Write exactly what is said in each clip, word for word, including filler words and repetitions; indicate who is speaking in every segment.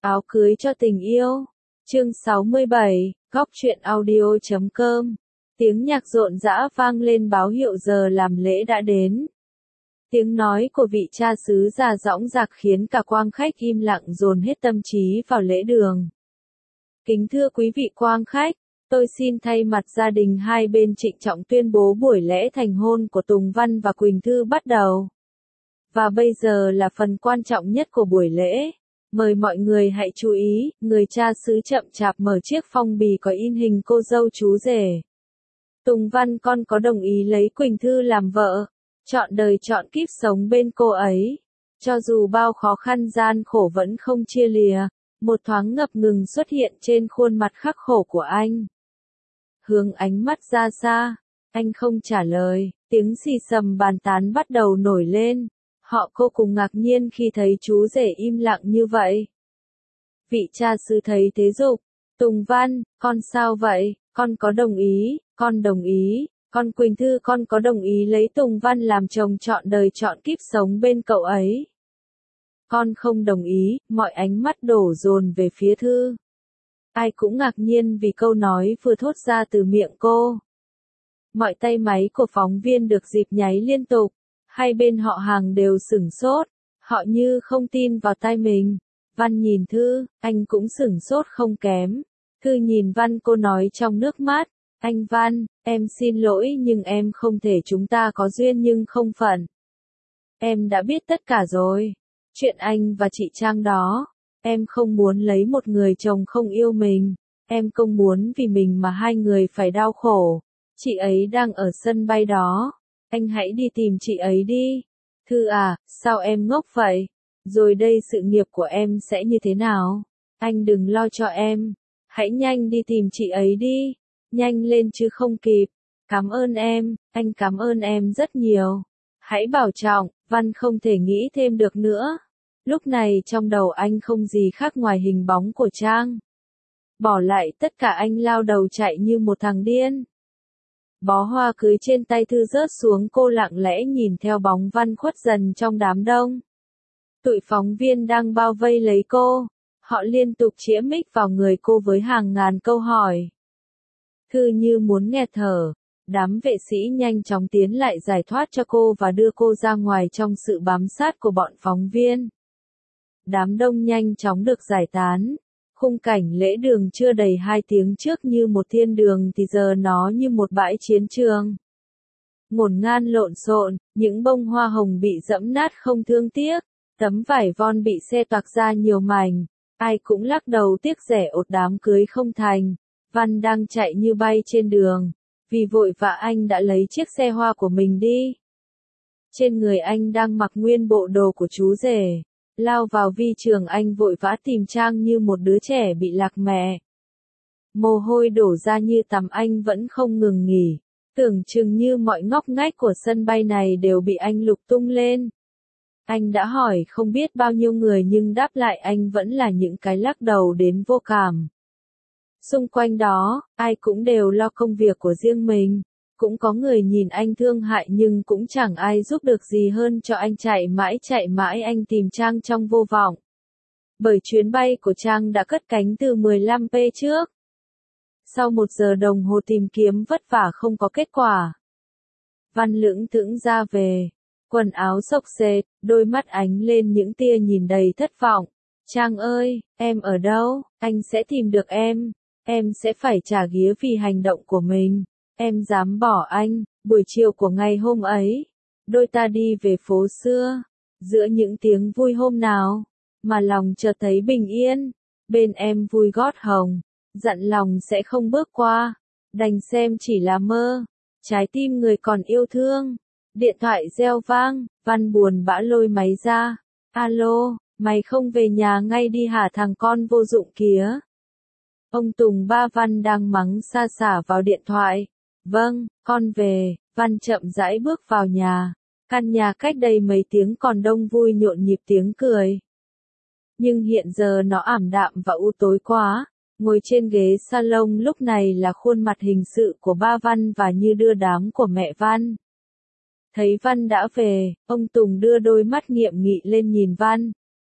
Speaker 1: Áo cưới cho tình yêu. Chương sáu mươi bảy, góc truyện audio chấm com. Tiếng nhạc rộn rã vang lên báo hiệu giờ làm lễ đã đến. Tiếng nói của vị cha xứ già dõng dạc khiến cả quang khách im lặng dồn hết tâm trí vào lễ đường. Kính thưa quý vị quang khách, tôi xin thay mặt gia đình hai bên trịnh trọng tuyên bố buổi lễ thành hôn của Tùng Văn và Quỳnh Thư bắt đầu. Và bây giờ là phần quan trọng nhất của buổi lễ. Mời mọi người hãy chú ý, người cha xứ chậm chạp mở chiếc phong bì có in hình cô dâu chú rể. Tùng Văn con có đồng ý lấy Quỳnh Thư làm vợ, chọn đời chọn kiếp sống bên cô ấy. Cho dù bao khó khăn gian khổ vẫn không chia lìa, một thoáng ngập ngừng xuất hiện trên khuôn mặt khắc khổ của anh. Hướng ánh mắt ra xa, anh không trả lời, tiếng xì xầm bàn tán bắt đầu nổi lên. Họ vô cùng ngạc nhiên khi thấy chú rể im lặng như vậy. Vị cha xứ thấy thế dục, Tùng Văn, con sao vậy, con có đồng ý, con đồng ý, con Quỳnh Thư con có đồng ý lấy Tùng Văn làm chồng trọn đời trọn kiếp sống bên cậu ấy. Con không đồng ý, mọi ánh mắt đổ dồn về phía Thư. Ai cũng ngạc nhiên vì câu nói vừa thốt ra từ miệng cô. Mọi tay máy của phóng viên được dịp nháy liên tục. Hai bên họ hàng đều sửng sốt, họ như không tin vào tai mình. Văn nhìn Thư, anh cũng sửng sốt không kém. Thư nhìn Văn cô nói trong nước mắt, anh Văn, em xin lỗi nhưng em không thể chúng ta có duyên nhưng không phận. Em đã biết tất cả rồi, chuyện anh và chị Trang đó, em không muốn lấy một người chồng không yêu mình, em không muốn vì mình mà hai người phải đau khổ. Chị ấy đang ở sân bay đó. Anh hãy đi tìm chị ấy đi. Thư à, sao em ngốc vậy? Rồi đây sự nghiệp của em sẽ như thế nào? Anh đừng lo cho em. Hãy nhanh đi tìm chị ấy đi. Nhanh lên chứ không kịp. Cảm ơn em, anh cảm ơn em rất nhiều. Hãy bảo trọng, Văn không thể nghĩ thêm được nữa. Lúc này trong đầu anh không gì khác ngoài hình bóng của Trang. Bỏ lại tất cả anh lao đầu chạy như một thằng điên. Bó hoa cưới trên tay Thư rớt xuống cô lặng lẽ nhìn theo bóng Văn khuất dần trong đám đông. Tụi phóng viên đang bao vây lấy cô. Họ liên tục chĩa mic vào người cô với hàng ngàn câu hỏi. Thư như muốn nghẹt thở. Đám vệ sĩ nhanh chóng tiến lại giải thoát cho cô và đưa cô ra ngoài trong sự bám sát của bọn phóng viên. Đám đông nhanh chóng được giải tán. Khung cảnh lễ đường chưa đầy hai tiếng trước như một thiên đường thì giờ nó như một bãi chiến trường. Ngổn ngang lộn xộn, những bông hoa hồng bị dẫm nát không thương tiếc, tấm vải von bị xe toạc ra nhiều mảnh, ai cũng lắc đầu tiếc rẻ ột đám cưới không thành. Văn đang chạy như bay trên đường, vì vội vã anh đã lấy chiếc xe hoa của mình đi. Trên người anh đang mặc nguyên bộ đồ của chú rể. Lao vào vi trường anh vội vã tìm Trang như một đứa trẻ bị lạc mẹ. Mồ hôi đổ ra như tắm anh vẫn không ngừng nghỉ. Tưởng chừng như mọi ngóc ngách của sân bay này đều bị anh lục tung lên. Anh đã hỏi không biết bao nhiêu người nhưng đáp lại anh vẫn là những cái lắc đầu đến vô cảm. Xung quanh đó, ai cũng đều lo công việc của riêng mình. Cũng có người nhìn anh thương hại nhưng cũng chẳng ai giúp được gì hơn cho anh chạy mãi chạy mãi anh tìm Trang trong vô vọng. Bởi chuyến bay của Trang đã cất cánh từ mười lăm phút trước. Sau một giờ đồng hồ tìm kiếm vất vả không có kết quả. Văn lững thững ra về. Quần áo xốc xếch, đôi mắt ánh lên những tia nhìn đầy thất vọng. Trang ơi, em ở đâu? Anh sẽ tìm được em. Em sẽ phải trả ghía vì hành động của mình. Em dám bỏ anh. Buổi chiều của ngày hôm ấy, đôi ta đi về phố xưa. Giữa những tiếng vui hôm nào, mà lòng chợt thấy bình yên. Bên em vui gót hồng, dặn lòng sẽ không bước qua. Đành xem chỉ là mơ, trái tim người còn yêu thương. Điện thoại reo vang, Văn buồn bã lôi máy ra. Alo, mày không về nhà ngay đi hả thằng con vô dụng kía. Ông Tùng ba Văn đang mắng xa xả vào điện thoại. Vâng, con về. Văn chậm rãi bước vào nhà. Căn nhà cách đây mấy tiếng còn đông vui nhộn nhịp tiếng cười. Nhưng hiện giờ nó ảm đạm và u tối quá. Ngồi trên ghế salon lúc này là khuôn mặt hình sự của ba Văn và như đưa đám của mẹ Văn. Thấy Văn đã về, ông Tùng đưa đôi mắt nghiệm nghị lên nhìn Văn.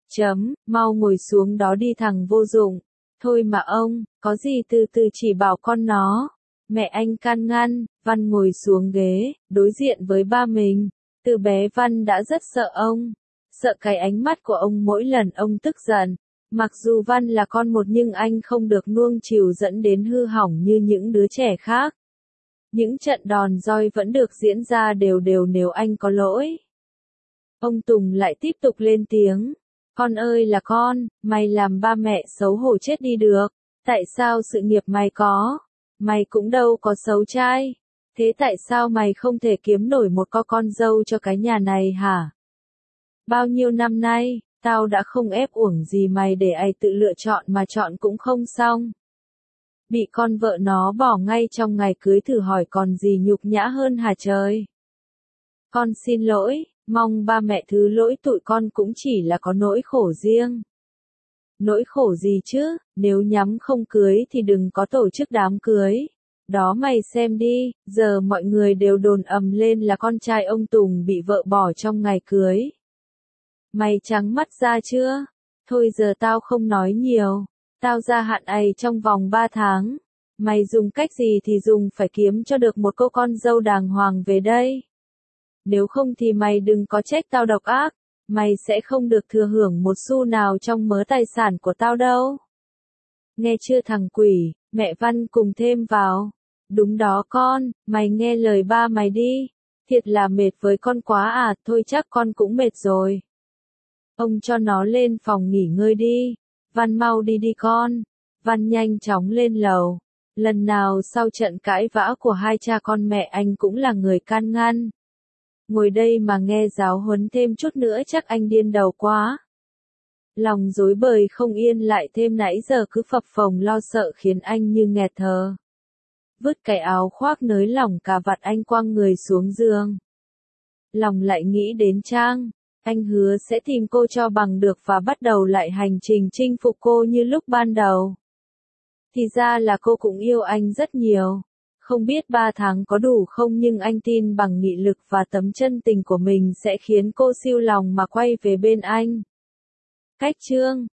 Speaker 1: Chấm, mau ngồi xuống đó đi thằng vô dụng. Thôi mà ông, có gì từ từ chỉ bảo con nó. Mẹ anh can ngăn, Văn ngồi xuống ghế, đối diện với ba mình. Từ bé Văn đã rất sợ ông. Sợ cái ánh mắt của ông mỗi lần ông tức giận. Mặc dù Văn là con một nhưng anh không được nuông chiều dẫn đến hư hỏng như những đứa trẻ khác. Những trận đòn roi vẫn được diễn ra đều đều nếu anh có lỗi. Ông Tùng lại tiếp tục lên tiếng. Con ơi là con, mày làm ba mẹ xấu hổ chết đi được. Tại sao sự nghiệp mày có? Mày cũng đâu có xấu trai. Thế tại sao mày không thể kiếm nổi một con con dâu cho cái nhà này hả? Bao nhiêu năm nay, tao đã không ép uổng gì mày để ai tự lựa chọn mà chọn cũng không xong. Bị con vợ nó bỏ ngay trong ngày cưới thử hỏi còn gì nhục nhã hơn hả trời? Con xin lỗi, mong ba mẹ thứ lỗi tụi con cũng chỉ là có nỗi khổ riêng. Nỗi khổ gì chứ, nếu nhắm không cưới thì đừng có tổ chức đám cưới. Đó mày xem đi, giờ mọi người đều đồn ầm lên là con trai ông Tùng bị vợ bỏ trong ngày cưới. Mày trắng mắt ra chưa? Thôi giờ tao không nói nhiều. Tao gia hạn ấy trong vòng ba tháng. Mày dùng cách gì thì dùng phải kiếm cho được một cô con dâu đàng hoàng về đây. Nếu không thì mày đừng có trách tao độc ác. Mày sẽ không được thừa hưởng một xu nào trong mớ tài sản của tao đâu. Nghe chưa thằng quỷ, mẹ Văn cùng thêm vào. Đúng đó con, mày nghe lời ba mày đi. Thiệt là mệt với con quá à, thôi chắc con cũng mệt rồi. Ông cho nó lên phòng nghỉ ngơi đi. Văn mau đi đi con. Văn nhanh chóng lên lầu. Lần nào sau trận cãi vã của hai cha con mẹ anh cũng là người can ngăn. Ngồi đây mà nghe giáo huấn thêm chút nữa chắc anh điên đầu quá. Lòng rối bời không yên lại thêm nãy giờ cứ phập phồng lo sợ khiến anh như nghẹt thở. Vứt cái áo khoác nới lỏng cà vạt anh quăng người xuống giường. Lòng lại nghĩ đến Trang. Anh hứa sẽ tìm cô cho bằng được và bắt đầu lại hành trình chinh phục cô như lúc ban đầu. Thì ra là cô cũng yêu anh rất nhiều. Không biết ba tháng có đủ không nhưng anh tin bằng nghị lực và tấm chân tình của mình sẽ khiến cô siêu lòng mà quay về bên anh. Cách chương